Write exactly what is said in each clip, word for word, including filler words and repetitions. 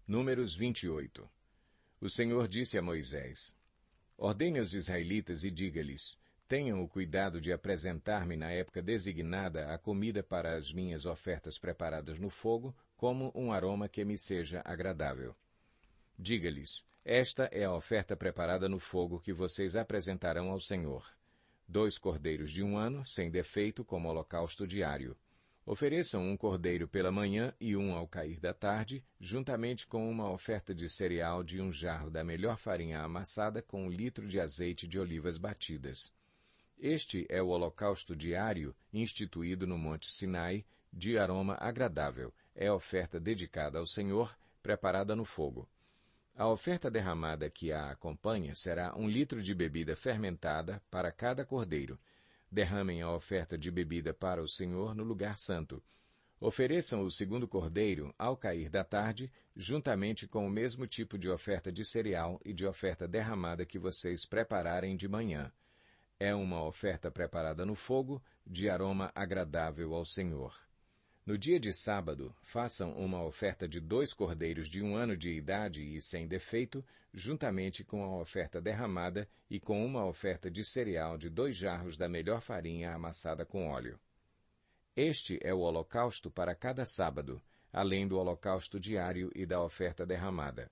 Números vinte e oito. O Senhor disse a Moisés: Ordene aos israelitas e diga-lhes: tenham o cuidado de apresentar-me na época designada a comida para as minhas ofertas preparadas no fogo, como um aroma que me seja agradável. Diga-lhes: esta é a oferta preparada no fogo que vocês apresentarão ao Senhor. Dois cordeiros de um ano, sem defeito, como holocausto diário. Ofereçam um cordeiro pela manhã e um ao cair da tarde, juntamente com uma oferta de cereal de um jarro da melhor farinha amassada com um litro de azeite de olivas batidas. Este é o holocausto diário instituído no Monte Sinai, de aroma agradável. É a oferta dedicada ao Senhor, preparada no fogo. A oferta derramada que a acompanha será um litro de bebida fermentada para cada cordeiro. Derramem a oferta de bebida para o Senhor no lugar santo. Ofereçam o segundo cordeiro ao cair da tarde, juntamente com o mesmo tipo de oferta de cereal e de oferta derramada que vocês prepararem de manhã. É uma oferta preparada no fogo, de aroma agradável ao Senhor. No dia de sábado, façam uma oferta de dois cordeiros de um ano de idade e sem defeito, juntamente com a oferta derramada e com uma oferta de cereal de dois jarros da melhor farinha amassada com óleo. Este é o holocausto para cada sábado, além do holocausto diário e da oferta derramada.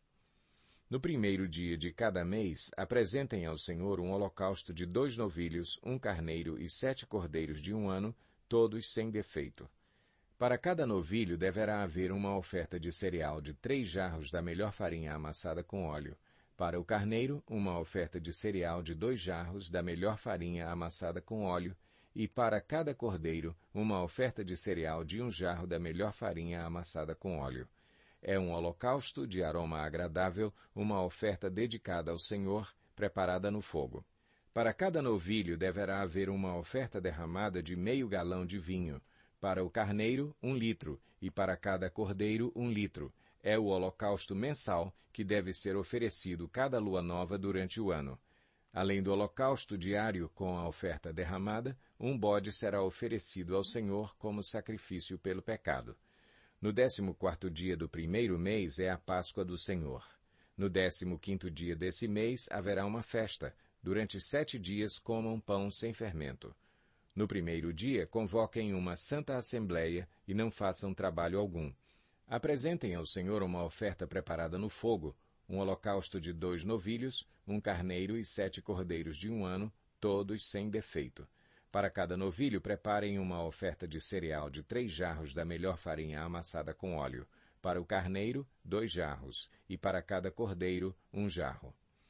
No primeiro dia de cada mês, apresentem ao Senhor um holocausto de dois novilhos, um carneiro e sete cordeiros de um ano, todos sem defeito. Para cada novilho deverá haver uma oferta de cereal de três jarros da melhor farinha amassada com óleo. Para o carneiro, uma oferta de cereal de dois jarros da melhor farinha amassada com óleo. E para cada cordeiro, uma oferta de cereal de um jarro da melhor farinha amassada com óleo. É um holocausto de aroma agradável, uma oferta dedicada ao Senhor, preparada no fogo. Para cada novilho deverá haver uma oferta derramada de meio galão de vinho. Para o carneiro, um litro, e para cada cordeiro, um litro. É o holocausto mensal que deve ser oferecido cada lua nova durante o ano. Além do holocausto diário com a oferta derramada, um bode será oferecido ao Senhor como sacrifício pelo pecado. No décimo quarto dia do primeiro mês é a Páscoa do Senhor. No décimo quinto dia desse mês haverá uma festa. Durante sete dias comam pão sem fermento. No primeiro dia, convoquem uma santa assembleia e não façam trabalho algum. Apresentem ao Senhor uma oferta preparada no fogo, um holocausto de dois novilhos, um carneiro e sete cordeiros de um ano, todos sem defeito. Para cada novilho, preparem uma oferta de cereal de três jarros da melhor farinha amassada com óleo. Para o carneiro, dois jarros, e para cada cordeiro, um jarro.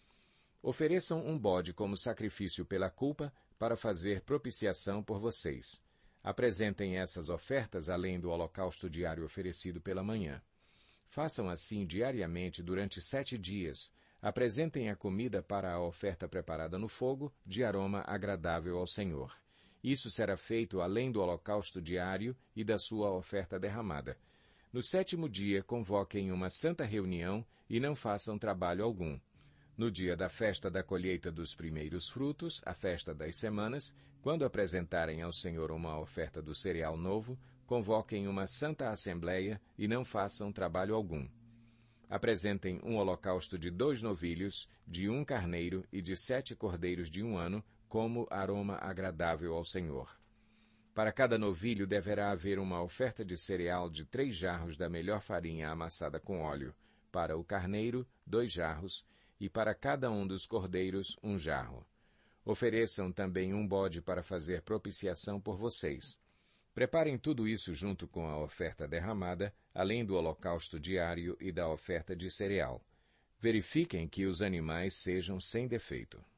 Ofereçam um bode como sacrifício pela culpa, para fazer propiciação por vocês. Apresentem essas ofertas além do holocausto diário oferecido pela manhã. Façam assim diariamente durante sete dias. Apresentem a comida para a oferta preparada no fogo, de aroma agradável ao Senhor. Isso será feito além do holocausto diário e da sua oferta derramada. No sétimo dia, convoquem uma santa reunião e não façam trabalho algum. No dia da festa da colheita dos primeiros frutos, a festa das semanas, quando apresentarem ao Senhor uma oferta do cereal novo, convoquem uma santa assembleia e não façam trabalho algum. Apresentem um holocausto de dois novilhos, de um carneiro e de sete cordeiros de um ano, como aroma agradável ao Senhor. Para cada novilho deverá haver uma oferta de cereal de três jarros da melhor farinha amassada com óleo. Para o carneiro, dois jarros, e para cada um dos cordeiros, um jarro. Ofereçam também um bode para fazer propiciação por vocês. Preparem tudo isso junto com a oferta derramada, além do holocausto diário e da oferta de cereal. Verifiquem que os animais sejam sem defeito.